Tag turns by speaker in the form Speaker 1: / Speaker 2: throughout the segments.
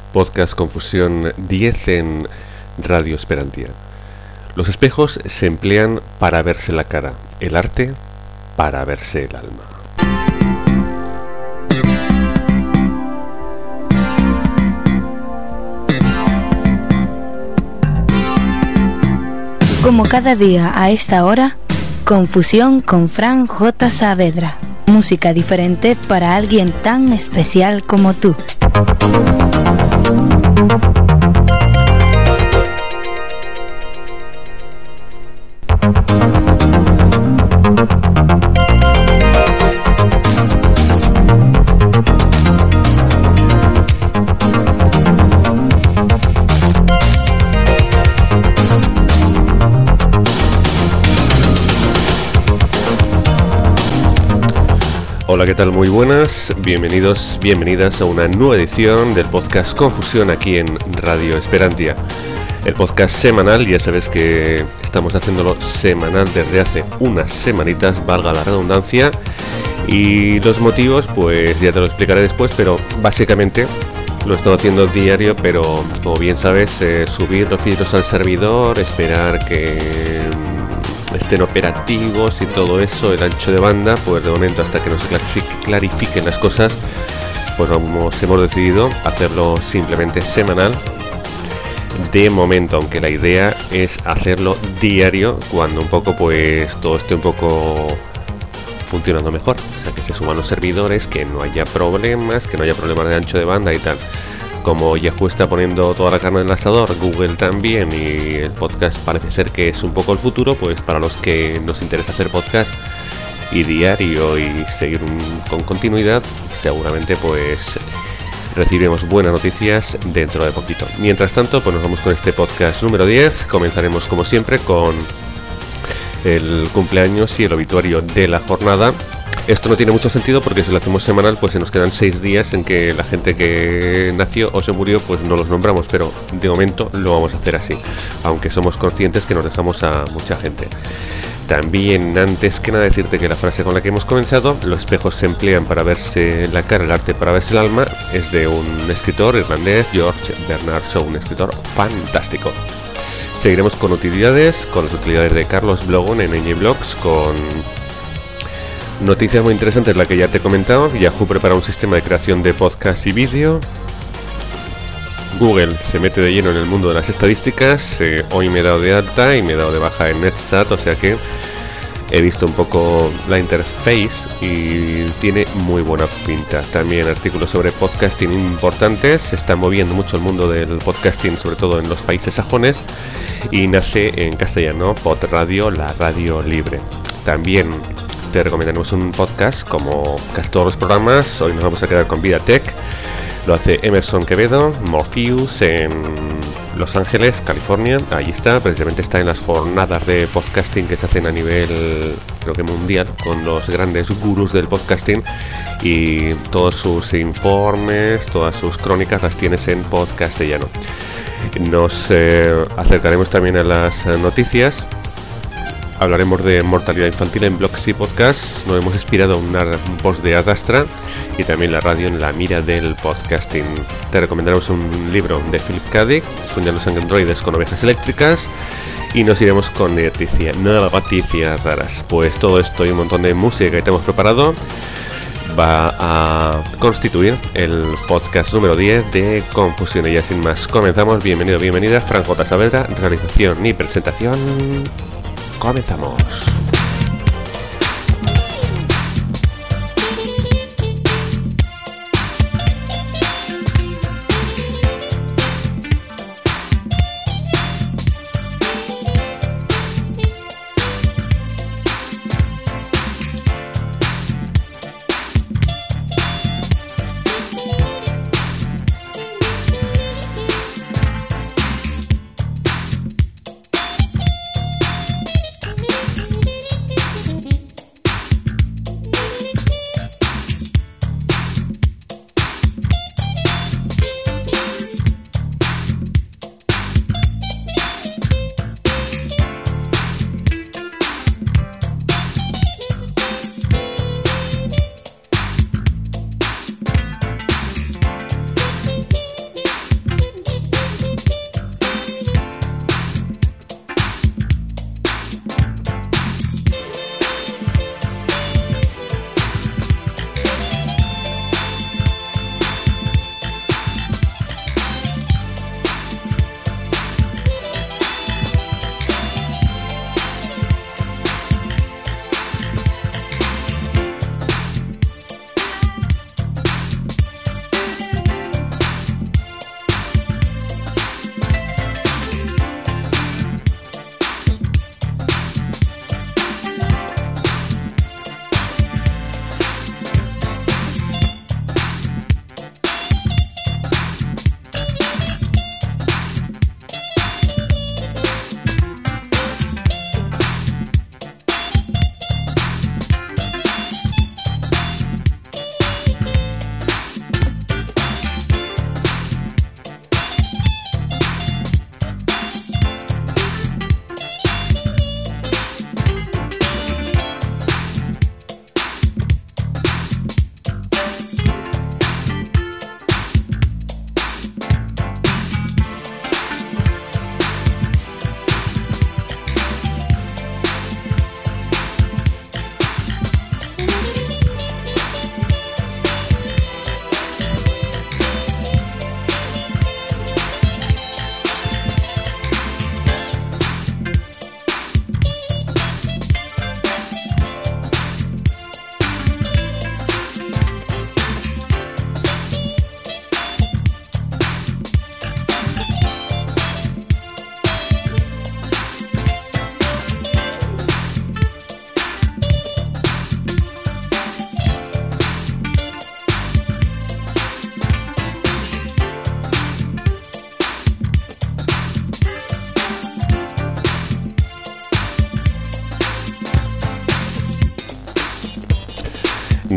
Speaker 1: Podcast Confusión 10 en Radio Esperantia. Los espejos se emplean para verse la cara, el arte para verse el alma.
Speaker 2: Como cada día a esta hora, Confusión con Fran J. Saavedra. Música diferente para alguien tan especial como tú.
Speaker 1: Hola, ¿qué tal? Muy buenas, bienvenidos, bienvenidas a una nueva edición del podcast Confusión aquí en Radio Esperantia. El podcast semanal, ya sabes que estamos haciéndolo semanal desde hace unas semanitas, valga la redundancia. Y los motivos, pues ya te lo explicaré después, pero básicamente lo he estado haciendo diario, pero como bien sabes, subir los filtros al servidor, esperar que estén operativos y todo eso, el ancho de banda, pues de momento hasta que no se clarifiquen las cosas, pues hemos decidido hacerlo simplemente semanal de momento, aunque la idea es hacerlo diario cuando un poco pues todo esté un poco funcionando mejor, o sea, que se suban los servidores, que no haya problemas de ancho de banda y tal. Como Yahoo está poniendo toda la carne en el asador, Google también, y el podcast parece ser que es un poco el futuro, pues para los que nos interesa hacer podcast y diario y seguir con continuidad, seguramente pues recibiremos buenas noticias dentro de poquito. Mientras tanto, pues nos vamos con este podcast número 10, comenzaremos como siempre con el cumpleaños y el obituario de la jornada. Esto no tiene mucho sentido porque si lo hacemos semanal pues se nos quedan 6 días en que la gente que nació o se murió pues no los nombramos, pero de momento lo vamos a hacer así, aunque somos conscientes que nos dejamos a mucha gente. También, antes que nada, decirte que la frase con la que hemos comenzado, los espejos se emplean para verse la cara, el arte para verse el alma, es de un escritor irlandés, George Bernard Shaw, un escritor fantástico. Seguiremos con utilidades, con las utilidades de Carlos Blogon en NJ Blogs, con noticias muy interesantes, la que ya te he comentado. Yahoo prepara un sistema de creación de podcast y vídeo. Google se mete de lleno en el mundo de las estadísticas. Hoy me he dado de alta y me he dado de baja en Netstat, o sea que he visto un poco la interface y tiene muy buena pinta. También artículos sobre podcasting importantes. Se está moviendo mucho el mundo del podcasting, sobre todo en los países sajones, y nace en castellano Pod Radio, la radio libre. También te recomendaremos un podcast como casi todos los programas. Hoy nos vamos a quedar con Vida Tech. Lo hace Emerson Quevedo, Morpheus, en Los Ángeles, California. Allí está, precisamente está en las jornadas de podcasting que se hacen a nivel, creo que mundial, con los grandes gurús del podcasting. Y todos sus informes, todas sus crónicas las tienes en podcastellano. Nos acercaremos también a las noticias. Hablaremos de mortalidad infantil en blogs y podcasts. Nos hemos inspirado en una voz de Adastra y también la radio en la mira del podcasting. Te recomendaremos un libro de Philip K. Dick, Soñando los androides con ovejas eléctricas, y nos iremos con noticias raras. Pues todo esto y un montón de música que te hemos preparado va a constituir el podcast número 10 de Confusión. Y ya sin más, comenzamos. Bienvenido, bienvenida. Fran J. Saavedra, realización y presentación. Comenzamos.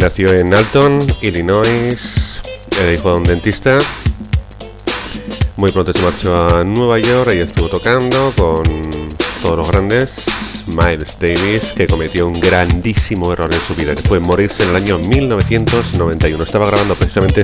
Speaker 1: Nació en Alton, Illinois, era hijo de un dentista. Muy pronto se marchó a Nueva York y estuvo tocando con todos los grandes. Miles Davis, que cometió un grandísimo error en su vida, que fue morirse en el año 1991. Estaba grabando precisamente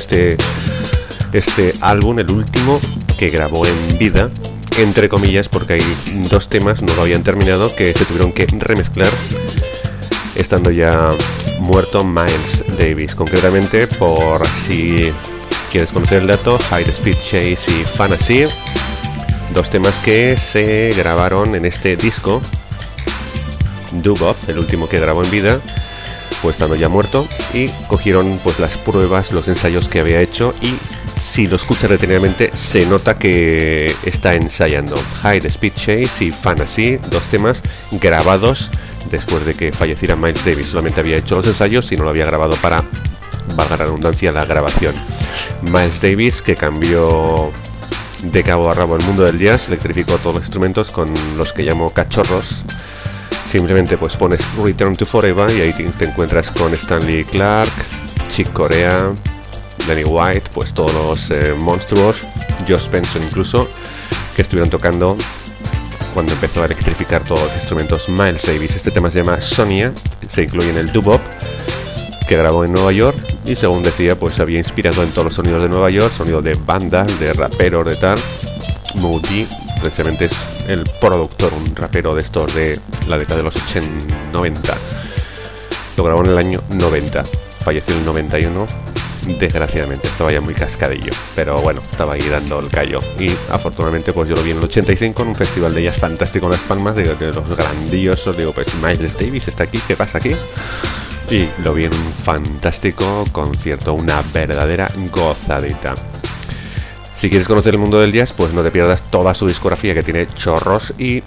Speaker 1: este álbum, el último que grabó en vida, entre comillas, porque hay dos temas, no lo habían terminado, que se tuvieron que remezclar estando ya muerto Miles Davis. Concretamente, por si quieres conocer el dato, High Speed Chase y Fantasy, dos temas que se grabaron en este disco Doo-Bop, el último que grabó en vida, pues estando ya muerto, y cogieron pues las pruebas, los ensayos que había hecho, y si lo escuchas detenidamente se nota que está ensayando. High Speed Chase y Fantasy, dos temas grabados después de que falleciera Miles Davis. Solamente había hecho los ensayos y no lo había grabado para, valga la redundancia, la grabación. Miles Davis, que cambió de cabo a rabo el mundo del jazz, electrificó todos los instrumentos con los que llamo cachorros. Simplemente pues pones Return to Forever y ahí te encuentras con Stanley Clarke, Chick Corea, Lenny White, pues todos los monstruos, Josh Benson incluso, que estuvieron tocando cuando empezó a electrificar todos los instrumentos Miles Davis. Este tema se llama Sonia, se incluye en el Doo-Bop que grabó en Nueva York, y según decía pues había inspirado en todos los sonidos de Nueva York, sonido de bandas, de raperos, de tal. Moody precisamente es el productor, un rapero de estos de la década de los 90. Lo grabó en el año 90, falleció en el 91, desgraciadamente, estaba ya muy cascadillo, pero bueno, estaba ahí dando el callo. Y afortunadamente pues yo lo vi en el 85 en un festival de jazz fantástico en Las Palmas, de los grandiosos. Digo, pues Miles Davis está aquí, ¿qué pasa aquí? Y lo vi en un fantástico concierto, una verdadera gozadita. Si quieres conocer el mundo del jazz, pues no te pierdas toda su discografía, que tiene chorros. Y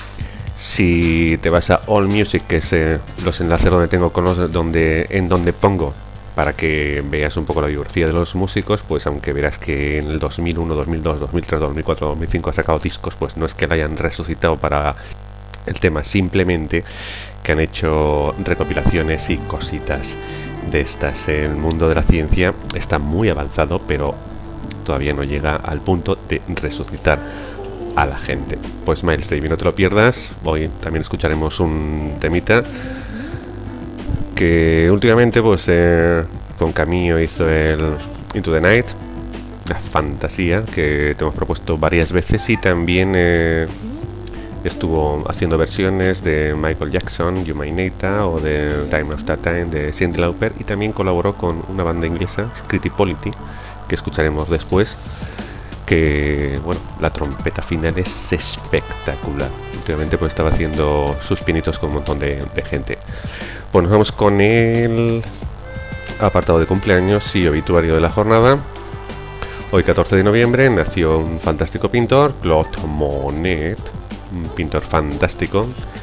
Speaker 1: si te vas a All Music, que es los enlaces donde tengo con los donde pongo para que veas un poco la biografía de los músicos, pues aunque verás que en el 2001, 2002, 2003, 2004, 2005 ha sacado discos, pues no es que la hayan resucitado para el tema, simplemente que han hecho recopilaciones y cositas de estas. El mundo de la ciencia está muy avanzado, pero todavía no llega al punto de resucitar a la gente. Pues Miles Davis, no te lo pierdas. Hoy también escucharemos un temita que últimamente pues con Camillo hizo el Into the Night, la fantasía que te hemos propuesto varias veces, y también estuvo haciendo versiones de Michael Jackson, You May Nata, o de Time After Time de Cyndi Lauper, y también colaboró con una banda inglesa, Scritti Politti, que escucharemos después, que bueno, la trompeta final es espectacular. Últimamente pues estaba haciendo sus pinitos con un montón de gente. Pues nos vamos con el apartado de cumpleaños y obituario de la jornada. Hoy 14 de noviembre nació un fantástico pintor, Claude Monet, un pintor fantástico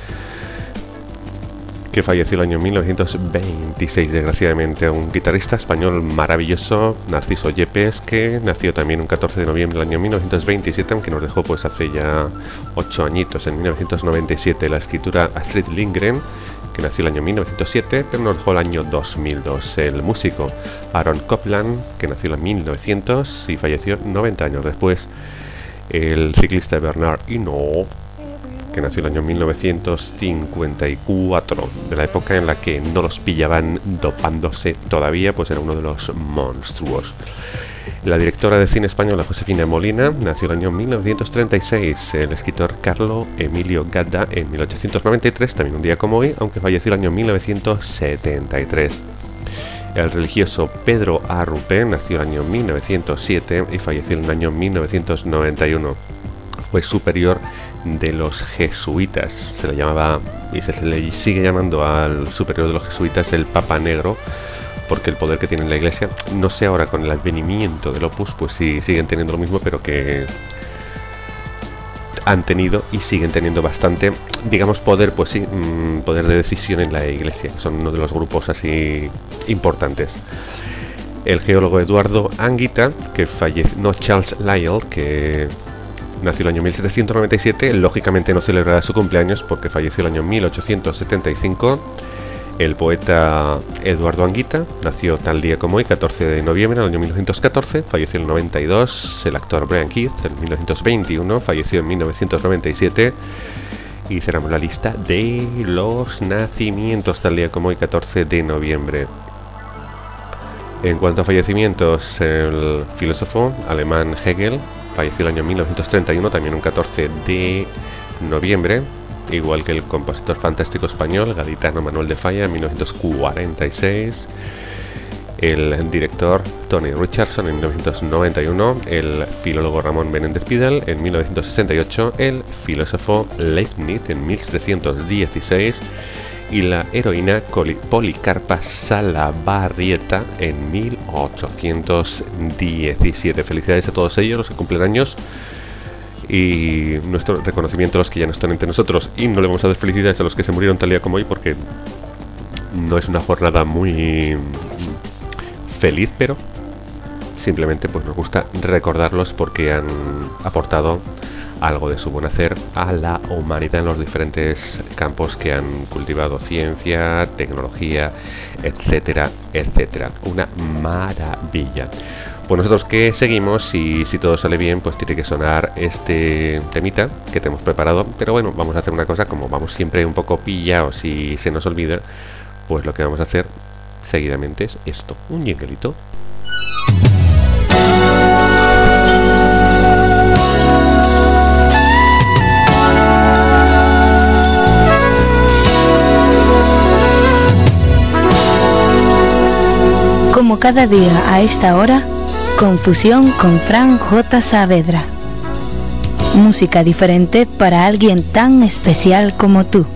Speaker 1: que falleció el año 1926, desgraciadamente. Un guitarrista español maravilloso, Narciso Yepes, que nació también un 14 de noviembre del año 1927, aunque nos dejó pues hace ya 8 añitos, en 1997. La escritura Astrid Lindgren, que nació el año 1907, pero nos dejó el año 2002. El músico Aaron Copland, que nació en 1900 y falleció 90 años después. El ciclista Bernard Hinault, que nació el año 1954, de la época en la que no los pillaban dopándose todavía, pues era uno de los monstruos. La directora de cine española Josefina Molina nació el año 1936. El escritor Carlo Emilio Gadda en 1893, también un día como hoy, aunque falleció el año 1973. El religioso Pedro Arrupe nació el año 1907 y falleció en el año 1991. Fue superior de los jesuitas, se le llamaba y se le sigue llamando al superior de los jesuitas el Papa Negro, porque el poder que tiene la iglesia, no sé ahora con el advenimiento del Opus, pues sí siguen teniendo lo mismo, pero que han tenido y siguen teniendo bastante, digamos, poder, pues sí, poder de decisión en la iglesia. Son uno de los grupos así importantes. El geólogo Eduardo Anguita, que falleció, no, Charles Lyell, que nació el año 1797, lógicamente no celebrará su cumpleaños porque falleció el año 1875. El poeta Eduardo Anguita nació tal día como hoy, 14 de noviembre del año 1914, falleció en el 92. El actor Brian Keith en 1921, falleció en 1997. Y cerramos la lista de los nacimientos tal día como hoy, 14 de noviembre. En cuanto a fallecimientos, el filósofo alemán Hegel falleció el año 1931, también un 14 de noviembre. Igual que el compositor fantástico español Gaditano Manuel de Falla en 1946, el director Tony Richardson en 1991, el filólogo Ramón Menéndez Pidal en 1968, el filósofo Leibniz en 1716 y la heroína Policarpa Salabarrieta en 1817. Felicidades a todos ellos, los que cumplen años. Y nuestro reconocimiento a los que ya no están entre nosotros. Y no le vamos a dar felicidades a los que se murieron tal día como hoy, porque no es una jornada muy feliz, pero simplemente pues nos gusta recordarlos porque han aportado algo de su buen hacer a la humanidad en los diferentes campos que han cultivado: ciencia, tecnología, etcétera, etcétera. Una maravilla. Pues nosotros que seguimos, y si todo sale bien, pues tiene que sonar este temita que te hemos preparado. Pero bueno, vamos a hacer una cosa, como vamos siempre un poco pillados y se nos olvida, pues lo que vamos a hacer seguidamente es esto, un jinglito.
Speaker 2: Como cada día a esta hora, Confusión con Fran J. Saavedra. Música diferente para alguien tan especial como tú.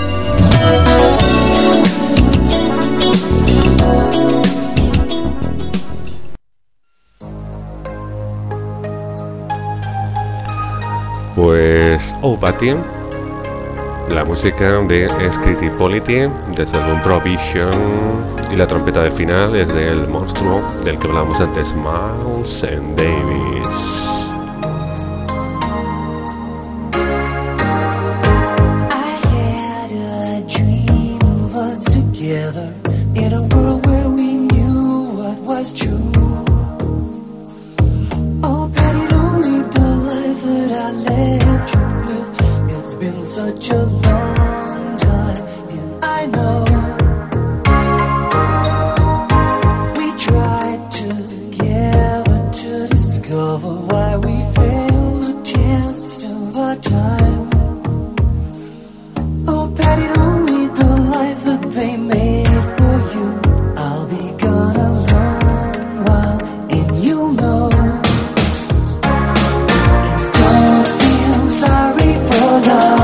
Speaker 1: Pues Oh Patty, la música de Scritti Politti desde el álbum Provision, y la trompeta del final es del monstruo del que hablábamos antes, Miles and Davis.
Speaker 3: Such a long time, and I know we tried together to discover why we failed the test of our time. Oh, Patty, don't lead the life that they made for you. I'll be gone a long while, and you'll know. And don't feel sorry for love.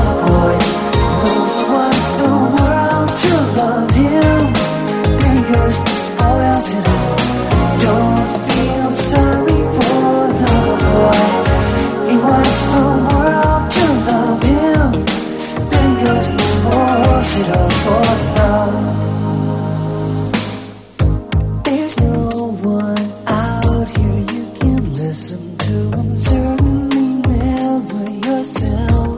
Speaker 3: Don't feel sorry for the boy. He wants the world to love him. Then goes the spoils it all for love. There's no one out here you can listen to, and certainly never yourself.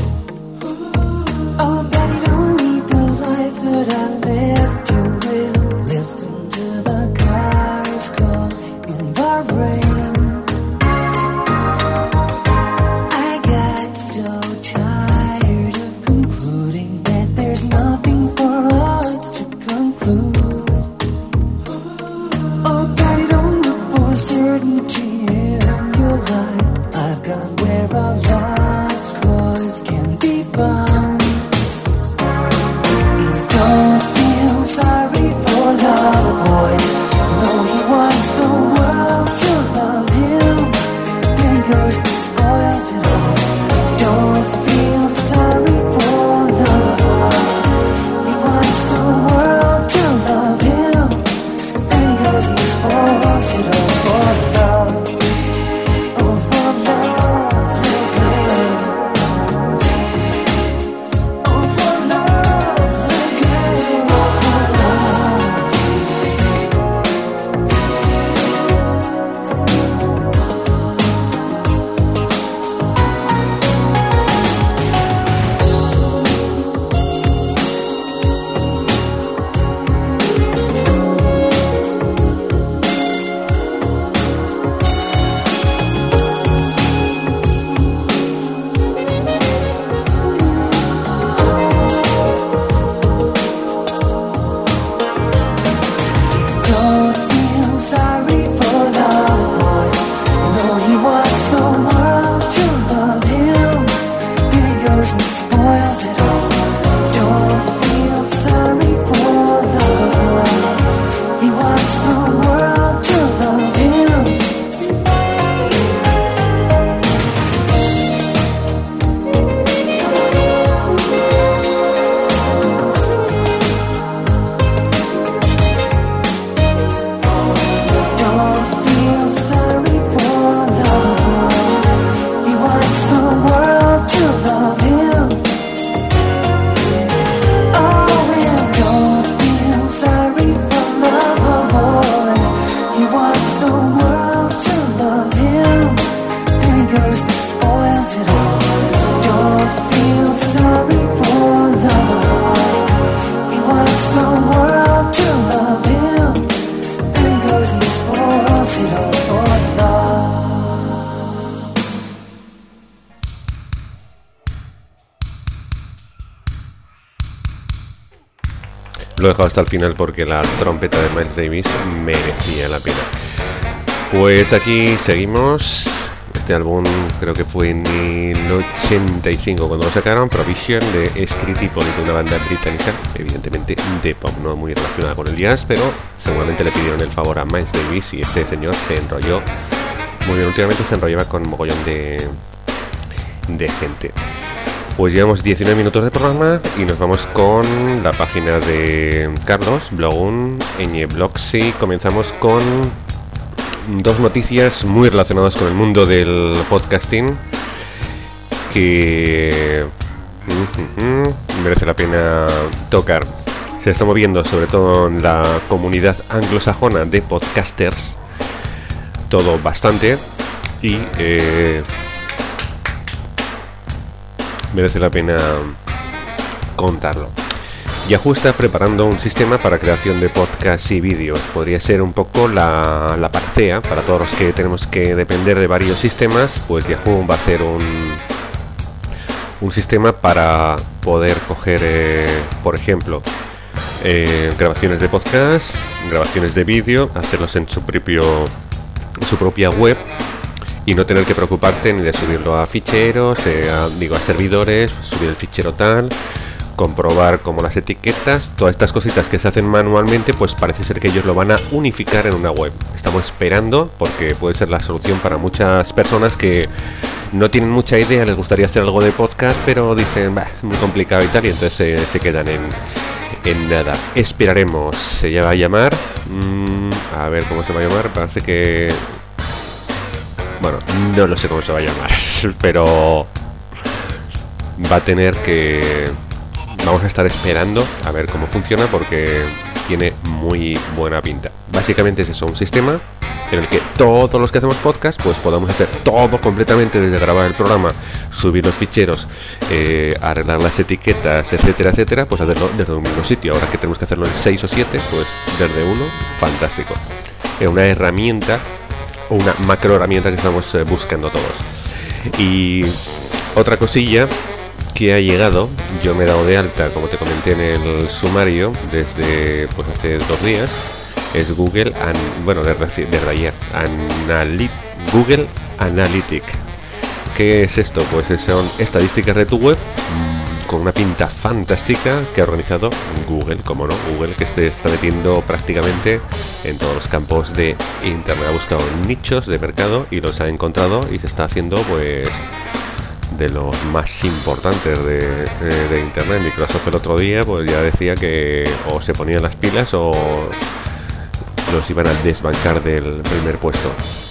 Speaker 3: Oh, Betty, don't need the life that I left you with. Listen to the cars call in the rain. I got so tired of concluding that there's nothing for us to conclude. Oh, Daddy, don't look for certainty in your life. I does it all. Don't feel sorry for love. He wants the world to love him. Fingers Despacito for love.
Speaker 1: Lo he dejado hasta el final porque la trompeta de Miles Davis merecía la pena. Pues aquí seguimos. Este álbum creo que fue en el 85 cuando lo sacaron. Provision de Scritti Politti, una banda británica, evidentemente de pop, no muy relacionada con el jazz, pero seguramente le pidieron el favor a Miles Davis y este señor se enrolló muy bien. Últimamente se enrollaba con un mogollón de gente. Pues llevamos 19 minutos de programa y nos vamos con la página de Carlos, Blogun, Eñebloxy. Comenzamos con dos noticias muy relacionadas con el mundo del podcasting que merece la pena tocar. Se está moviendo sobre todo en la comunidad anglosajona de podcasters, todo bastante, y merece la pena contarlo. Yahoo está preparando un sistema para creación de podcasts y vídeos. Podría ser un poco la panacea para todos los que tenemos que depender de varios sistemas. Pues Yahoo va a hacer un sistema para poder coger, por ejemplo, grabaciones de podcast, grabaciones de vídeo, hacerlos en su propia web, y no tener que preocuparte ni de subirlo a ficheros, a servidores, subir el fichero tal, comprobar como las etiquetas, todas estas cositas que se hacen manualmente, pues parece ser que ellos lo van a unificar en una web. Estamos esperando porque puede ser la solución para muchas personas que no tienen mucha idea, les gustaría hacer algo de podcast, pero dicen, es muy complicado y tal, y entonces se quedan en nada. Esperaremos. Se va a llamar, a ver cómo se va a llamar, parece que... Bueno, no lo sé cómo se va a llamar, pero va a tener que... Vamos a estar esperando a ver cómo funciona porque tiene muy buena pinta. Básicamente es eso, un sistema en el que todos los que hacemos podcast pues podamos hacer todo completamente, desde grabar el programa, subir los ficheros, arreglar las etiquetas, etcétera, etcétera, pues hacerlo desde un mismo sitio. Ahora que tenemos que hacerlo en 6 o 7, pues desde uno, fantástico. Es una herramienta, o una macro herramienta que estamos buscando todos. Y otra cosilla que ha llegado, yo me he dado de alta, como te comenté en el sumario, desde pues hace 2 días, es Google, desde ayer, Google Analytics. ¿Qué es esto? Pues son estadísticas de tu web con una pinta fantástica que ha organizado Google, como no, Google, que se está metiendo prácticamente en todos los campos de Internet. Ha buscado nichos de mercado y los ha encontrado y se está haciendo pues de los más importantes de Internet. Microsoft el otro día pues ya decía que o se ponían las pilas o los iban a desbancar del primer puesto.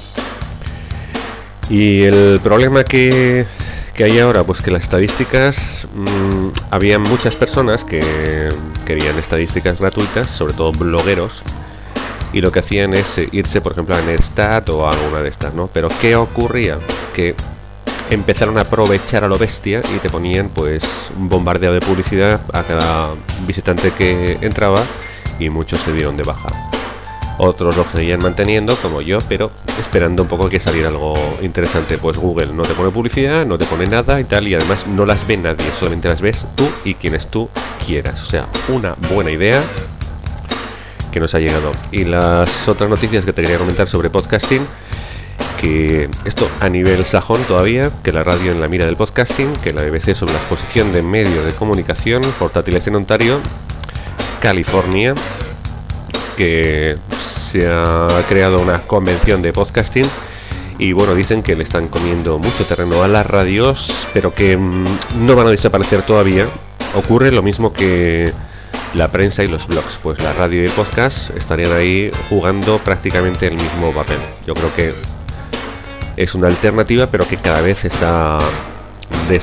Speaker 1: Y el problema que hay ahora, pues que las estadísticas, había muchas personas que querían estadísticas gratuitas, sobre todo blogueros, y lo que hacían es irse, por ejemplo, a Netstat o a alguna de estas, ¿no? Pero ¿qué ocurría? Que empezaron a aprovechar a lo bestia y te ponían pues un bombardeo de publicidad a cada visitante que entraba, y muchos se dieron de baja. Otros lo seguían manteniendo, como yo, pero esperando un poco que saliera algo interesante. Pues Google no te pone publicidad, no te pone nada y tal, y además no las ve nadie, solamente las ves tú y quienes tú quieras. O sea, una buena idea que nos ha llegado. Y las otras noticias que te quería comentar sobre podcasting, que esto a nivel sajón todavía, que la radio en la mira del podcasting, que la BBC sobre la exposición de medios de comunicación portátiles en Ontario, California, que se ha creado una convención de podcasting y bueno, dicen que le están comiendo mucho terreno a las radios, pero que no van a desaparecer todavía. Ocurre lo mismo que la prensa y los blogs, pues la radio y el podcast estarían ahí jugando prácticamente el mismo papel. Yo creo que es una alternativa, pero que cada vez está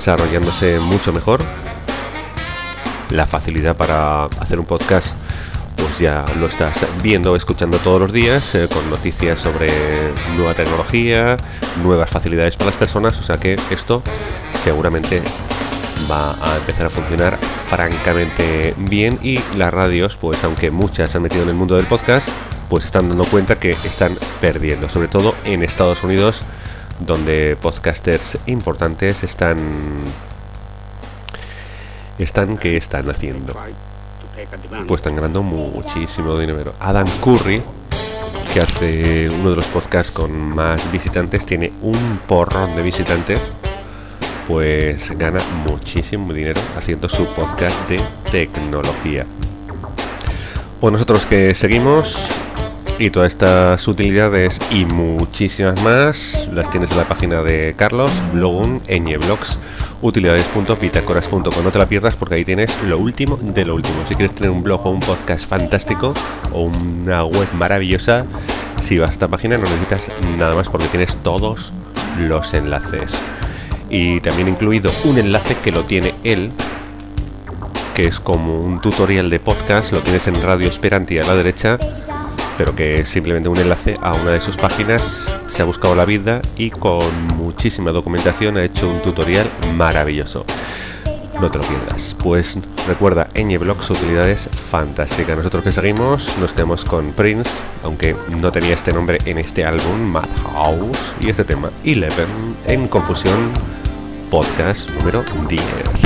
Speaker 1: desarrollándose mucho mejor. La facilidad para hacer un podcast pues ya lo estás viendo o escuchando todos los días, con noticias sobre nueva tecnología, nuevas facilidades para las personas, o sea que esto seguramente va a empezar a funcionar francamente bien. Y las radios, pues aunque muchas se han metido en el mundo del podcast, pues están dando cuenta que están perdiendo, sobre todo en Estados Unidos, donde podcasters importantes están haciendo, pues están ganando muchísimo dinero. Adam Curry, que hace uno de los podcasts con más visitantes, tiene un porrón de visitantes, pues gana muchísimo dinero haciendo su podcast de tecnología. Pues nosotros que seguimos, y todas estas utilidades y muchísimas más las tienes en la página de Carlos, Blogun, Blogs, utilidades.pitacoras.com. No te la pierdas porque ahí tienes lo último de lo último. Si quieres tener un blog o un podcast fantástico o una web maravillosa, si vas a esta página no necesitas nada más porque tienes todos los enlaces. Y también incluido un enlace que lo tiene él, que es como un tutorial de podcast, lo tienes en Radio Esperantia a la derecha, pero que es simplemente un enlace a una de sus páginas. Se ha buscado la vida y con muchísima documentación ha hecho un tutorial maravilloso. No te lo pierdas. Pues recuerda, Blogs, utilidades fantásticas. Nosotros que seguimos nos quedamos con Prince, aunque no tenía este nombre en este álbum, Madhouse, y este tema 11 en Confusión Podcast número 10.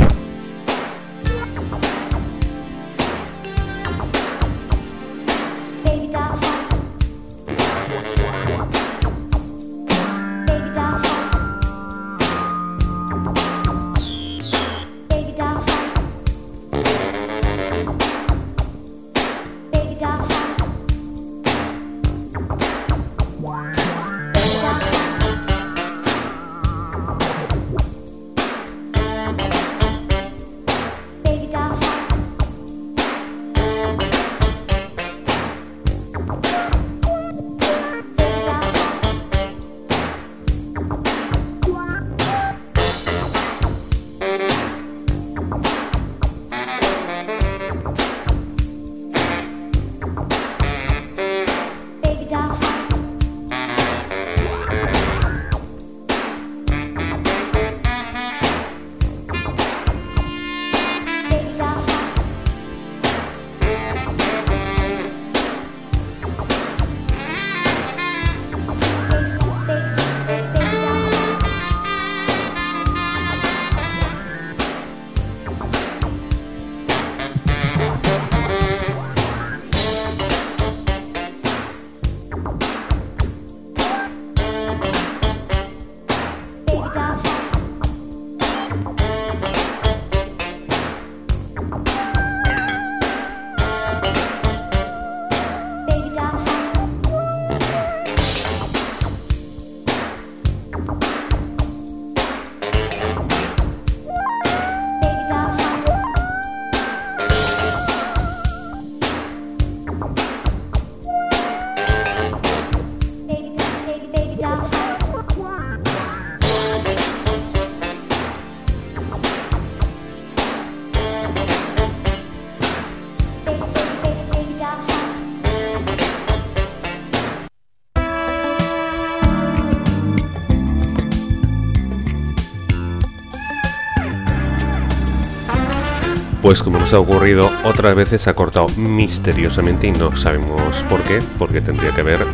Speaker 1: Pues como nos ha ocurrido otras veces, se ha cortado misteriosamente y no sabemos por qué, porque tendría que haber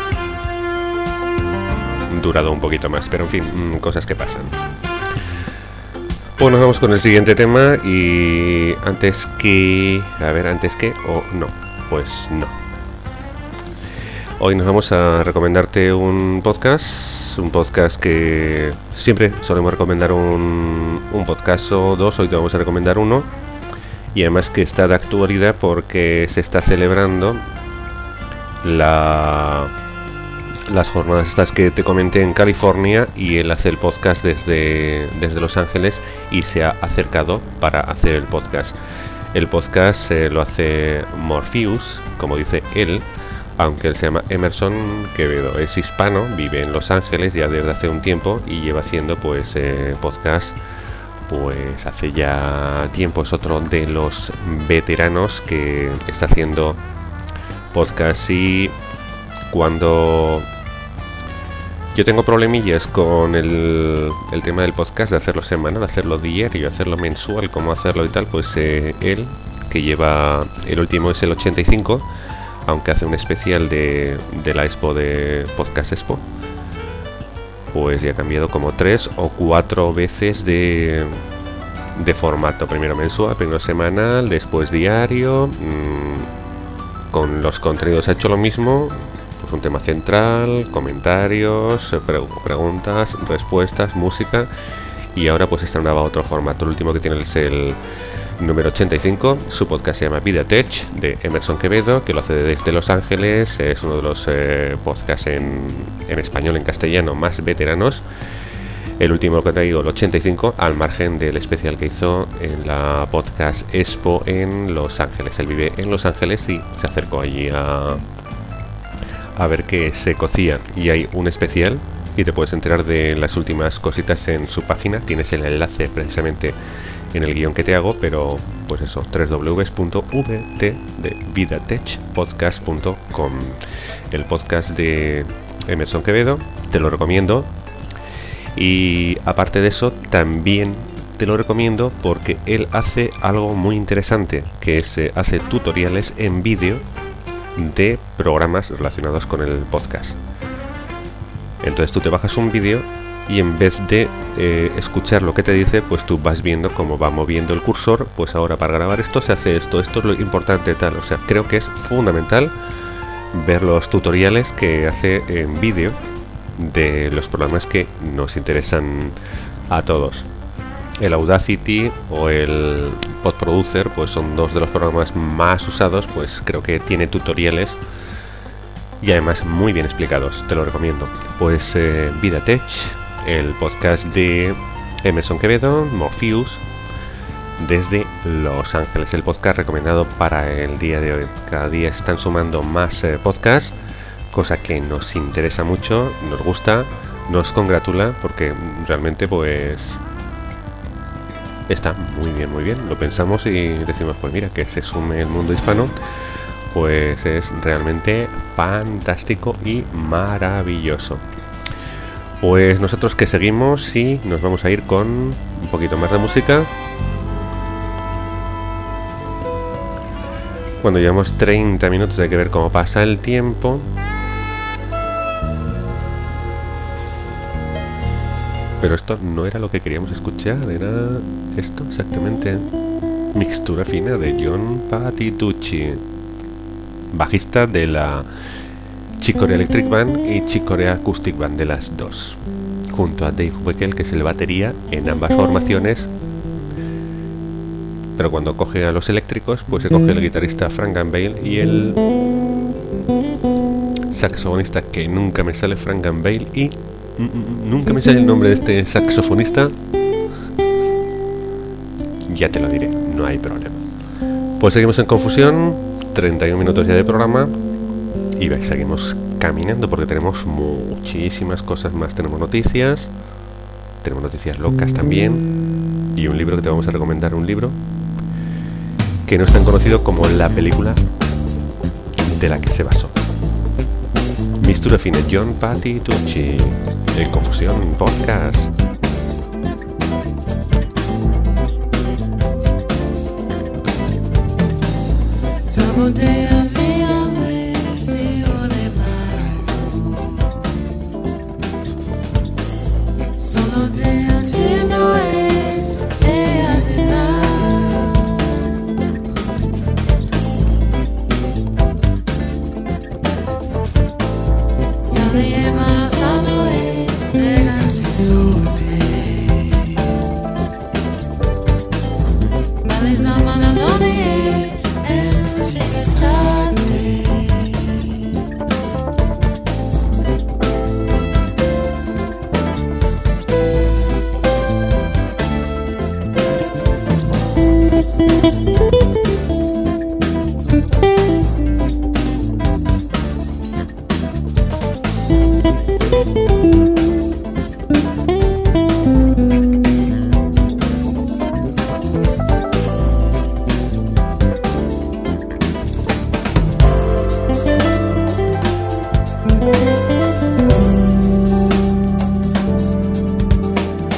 Speaker 1: durado un poquito más, pero en fin, cosas que pasan. Pues nos vamos con el siguiente tema y antes que o no, pues no. Hoy nos vamos a recomendarte un podcast que siempre solemos recomendar un podcast o dos. Hoy te vamos a recomendar uno, y además que está de actualidad porque se está celebrando las jornadas estas que te comenté en California, y él hace el podcast desde Los Ángeles y se ha acercado para hacer el podcast. El podcast lo hace Morpheus, como dice él, aunque él se llama Emerson Quevedo. Es hispano, vive en Los Ángeles ya desde hace un tiempo y lleva haciendo pues podcast pues hace ya tiempo. Es otro de los veteranos que está haciendo podcast. Y cuando yo tengo problemillas con el tema del podcast, de hacerlo semanal, hacerlo diario, hacerlo mensual, cómo hacerlo y tal, pues él, que lleva, el último es el 85, aunque hace un especial de la Expo de Podcast Expo, pues ya ha cambiado como 3 o 4 veces de formato. Primero mensual, primero semanal, después diario. Con los contenidos ha hecho lo mismo, pues un tema central, comentarios, preguntas, respuestas, música, y ahora pues está en otro formato. El último que tiene es el número 85. Su podcast se llama Vida Tech, de Emerson Quevedo, que lo hace desde Los Ángeles. Es uno de los podcasts en español, en castellano, más veteranos. El último que traigo, el 85, al margen del especial que hizo en la Podcast Expo en Los Ángeles. Él vive en Los Ángeles y se acercó allí a ver qué se cocía. Y hay un especial y te puedes enterar de las últimas cositas en su página. Tienes el enlace precisamente en el guión que te hago, pero pues eso, www.vidatechpodcast.com. El podcast de Emerson Quevedo, te lo recomiendo. Y aparte de eso, también te lo recomiendo porque él hace algo muy interesante, que es hace tutoriales en vídeo de programas relacionados con el podcast. Entonces tú te bajas un vídeo y en vez de escuchar lo que te dice, pues tú vas viendo cómo va moviendo el cursor. Pues ahora para grabar esto se hace esto es lo importante, tal. O sea, creo que es fundamental ver los tutoriales que hace en vídeo de los programas que nos interesan a todos. El Audacity o el PodProducer pues son dos de los programas más usados. Pues creo que tiene tutoriales y además muy bien explicados, te lo recomiendo. Pues Vida Tech, el podcast de Emerson Quevedo, Morpheus, desde Los Ángeles, el podcast recomendado para el día de hoy. Cada día están sumando más podcasts, cosa que nos interesa mucho, nos gusta, nos congratula, porque realmente pues está muy bien. Lo pensamos y decimos, pues mira, que se sume el mundo hispano, pues es realmente fantástico y maravilloso. Pues nosotros que seguimos y nos vamos a ir con un poquito más de música. Cuando llevamos 30 minutos hay que ver cómo pasa el tiempo. Pero esto no era lo que queríamos escuchar, era esto exactamente. Mixtura fina de John Patitucci, bajista de la Chick Corea Electric Band y Chick Corea Acoustic Band, de las dos, junto a Dave Weckl, que es el batería en ambas formaciones. Pero cuando coge a los eléctricos, pues se coge el guitarrista Frank Gambale y el saxofonista, que nunca me sale, Frank Gambale, y nunca me sale el nombre de este saxofonista. Ya te lo diré, no hay problema. Pues seguimos en confusión, 31 minutos ya de programa, y seguimos caminando porque tenemos muchísimas cosas más. Tenemos noticias locas también, y un libro que te vamos a recomendar, un libro que no es tan conocido como la película de la que se basó. Mistura fine, John Patitucci, en Confusión Podcast.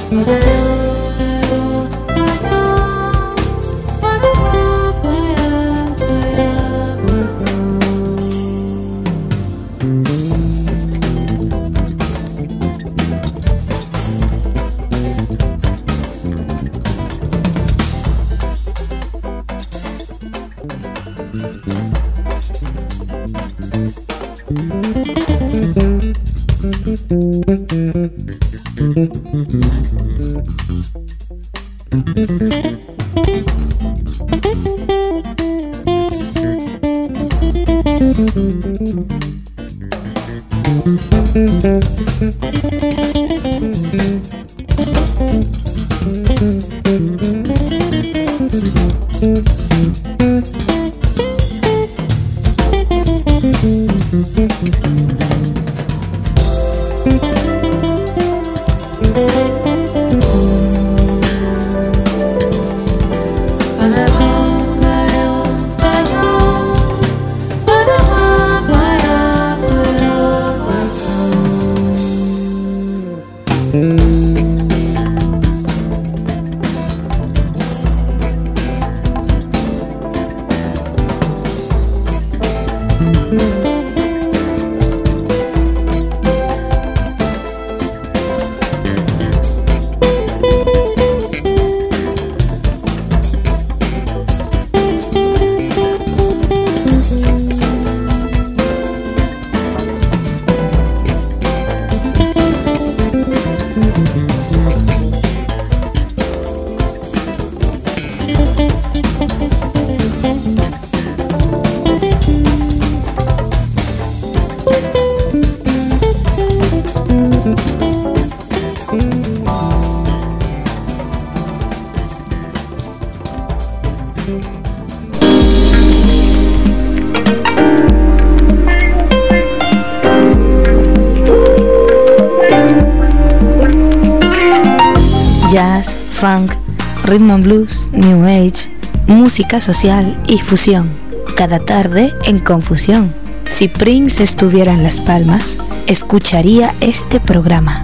Speaker 2: Jazz, funk, rhythm and blues, new age, música social y fusión. Cada tarde en Confusión. Si Prince estuviera en Las Palmas, escucharía este programa.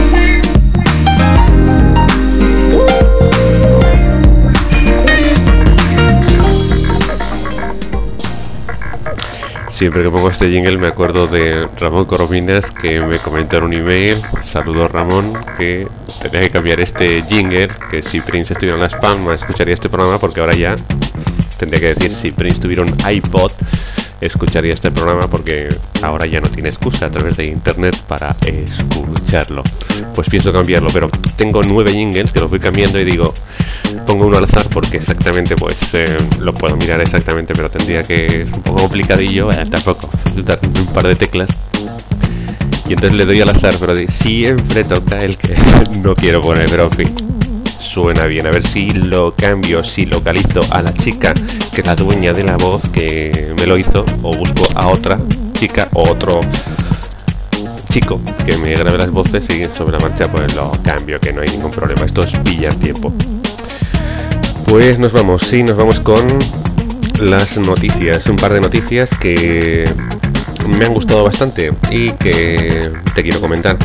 Speaker 1: Siempre que pongo este jingle me acuerdo de Ramón Corominas, que me comentó en un email, saludos Ramón, que tenía que cambiar este jingle, que si Prince estuviera en Las Palmas escucharía este programa, porque ahora ya tendría que decir si Prince tuviera un iPod escucharía este programa, porque ahora ya no tiene excusa a través de internet para escucharlo. Pues pienso cambiarlo, pero tengo 9 jingles que los voy cambiando y digo, pongo uno al azar porque exactamente pues lo puedo mirar exactamente, pero tendría que, es un poco complicadillo, tampoco, dar un par de teclas. Y entonces le doy al azar, pero siempre toca el que no quiero poner, pero en fin, suena bien. A ver si lo cambio, si localizo a la chica que es la dueña de la voz que me lo hizo, o busco a otra chica o otro chico que me grabe las voces y sobre la marcha pues lo cambio, que no hay ningún problema. Esto es pillar tiempo. Pues nos vamos con las noticias, un par de noticias que me han gustado bastante y que te quiero comentar.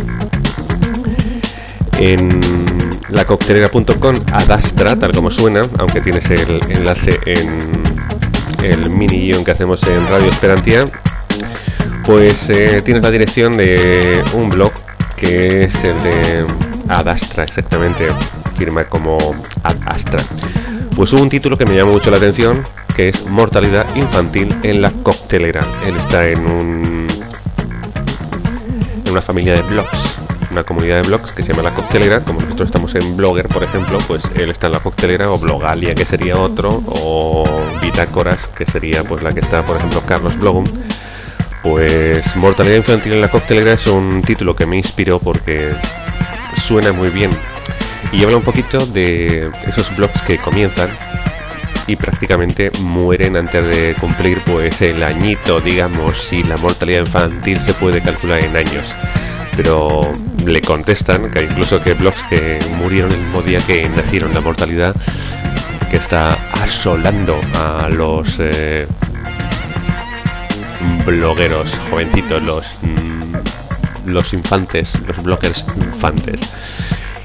Speaker 1: En lacoctelera.com, Adastra, tal como suena, aunque tienes el enlace en el mini guión que hacemos en Radio Esperantia, pues tienes la dirección de un blog que es el de Adastra, exactamente, firma como Adastra. Pues hubo un título que me llamó mucho la atención, que es Mortalidad infantil en la coctelera. Él está en una familia de blogs, una comunidad de blogs que se llama La Coctelera. Como nosotros estamos en Blogger, por ejemplo, pues él está en La Coctelera, o Blogalia, que sería otro, o Bitácoras, que sería pues la que está, por ejemplo, Carlos Blogum. Pues Mortalidad infantil en la coctelera es un título que me inspiró porque suena muy bien y habla un poquito de esos blogs que comienzan y prácticamente mueren antes de cumplir pues el añito, digamos, si la mortalidad infantil se puede calcular en años. Pero le contestan que incluso que blogs que murieron el mismo día que nacieron, la mortalidad que está asolando a los blogueros jovencitos, los infantes, los bloggers infantes.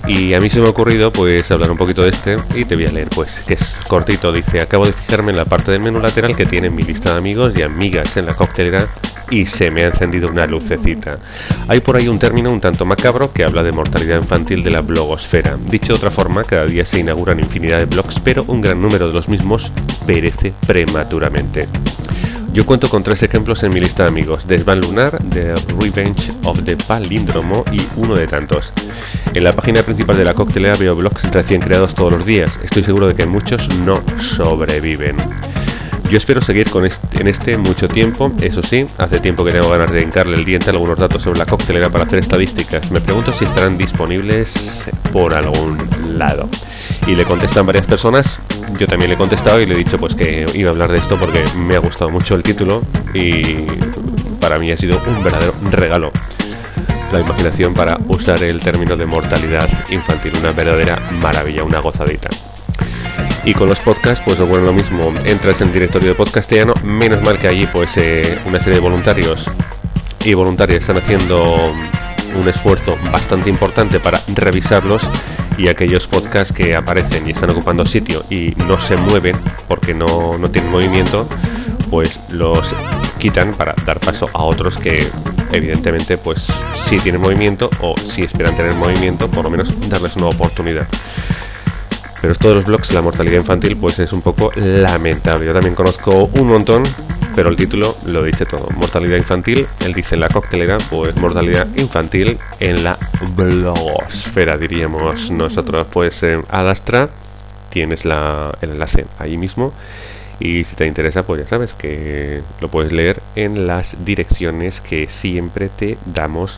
Speaker 1: Y a mí se me ha ocurrido pues hablar un poquito de este y te voy a leer pues, que es cortito. Dice: acabo de fijarme en la parte del menú lateral que tiene mi lista de amigos y amigas en la coctelera y se me ha encendido una lucecita. Hay por ahí un término un tanto macabro que habla de mortalidad infantil de la blogosfera. Dicho de otra forma, cada día se inauguran infinidad de blogs, pero un gran número de los mismos perece prematuramente. Yo cuento con 3 ejemplos en mi lista de amigos: Desván Lunar, The Revenge of the Palíndromo y uno de tantos. En la página principal de la coctelera veo blogs recién creados todos los días. Estoy seguro de que muchos no sobreviven. Yo espero seguir en este mucho tiempo. Eso sí, hace tiempo que tengo ganas de hincarle el diente a algunos datos sobre la coctelera para hacer estadísticas. Me pregunto si estarán disponibles por algún lado. Y le contestan varias personas. Yo también le he contestado y le he dicho pues que iba a hablar de esto porque me ha gustado mucho el título y para mí ha sido un verdadero regalo la imaginación para usar el término de mortalidad infantil. Una verdadera maravilla, una gozadita. Y con los podcasts pues ocurre lo mismo. Entras en el directorio de Podcastiano, menos mal que allí pues una serie de voluntarios y voluntarias están haciendo un esfuerzo bastante importante para revisarlos, y aquellos podcasts que aparecen y están ocupando sitio y no se mueven porque no tienen movimiento, pues los quitan para dar paso a otros que evidentemente pues sí tienen movimiento, o si esperan tener movimiento, por lo menos darles una oportunidad. Pero esto de los blogs, la mortalidad infantil, pues es un poco lamentable. Yo también conozco un montón, pero el título lo dice todo. Mortalidad infantil, él dice en la coctelera, pues mortalidad infantil en la blogosfera, diríamos nosotros. Pues al Astra tienes el enlace ahí mismo, y si te interesa, pues ya sabes que lo puedes leer en las direcciones que siempre te damos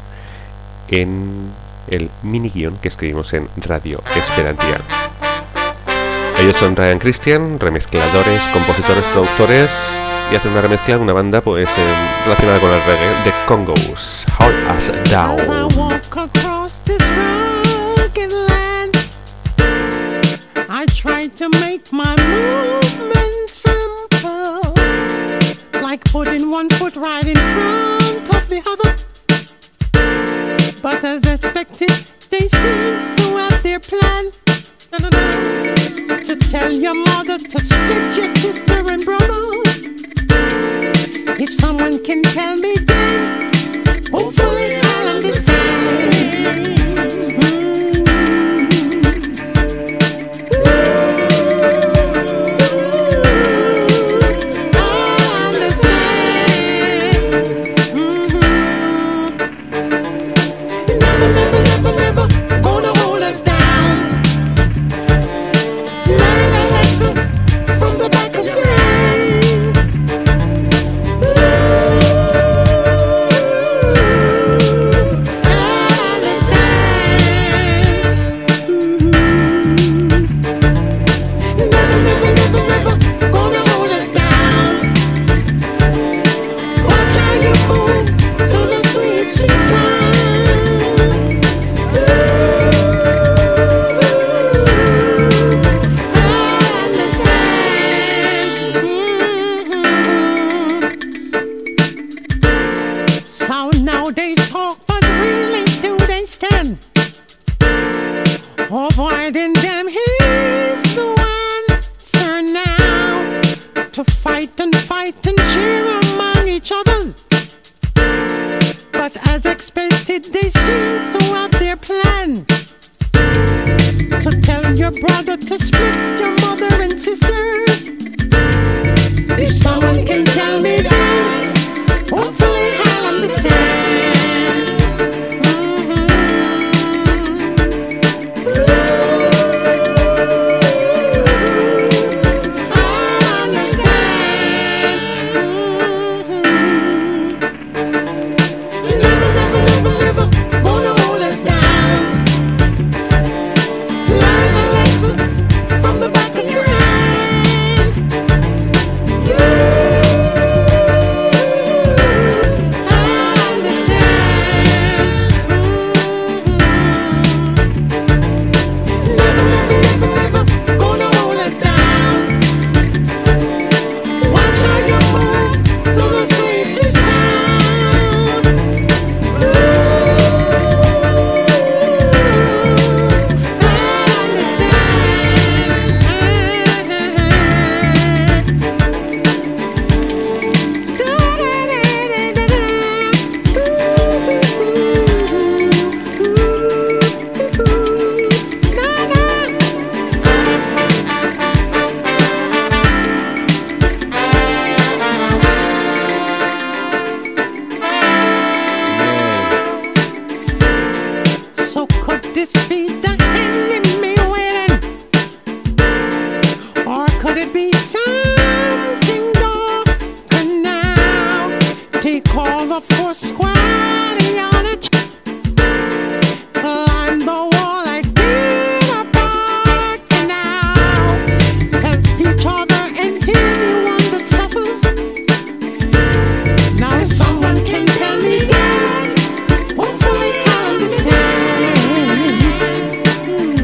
Speaker 1: en el mini guión que escribimos en Radio Esperantia. Ellos son Ryan Christian, remezcladores, compositores, productores, y hacen una remezcla de una banda pues relacionada con el reggae, The Congos, Hold Us Down.
Speaker 4: As I walk across this rugged land, I try to make my movement simple, like putting one foot right in front of the other. But as expected, they seem to have their plan. To tell your mother to split your sister and brother. If someone can tell me then, hopefully I'll understand. I'll understand. Never, never, never, never gonna hold us down. Learn a lesson from the back of your hand. Never, never, never, never gonna hold us down. Watch how you move to the sweet, sweet sound. So now they talk, but really do they stand? Avoiding them, he's the answer now. To fight and cheer among each other. But as expected, they seem to have their plan. To tell your brother to split your mother and sister.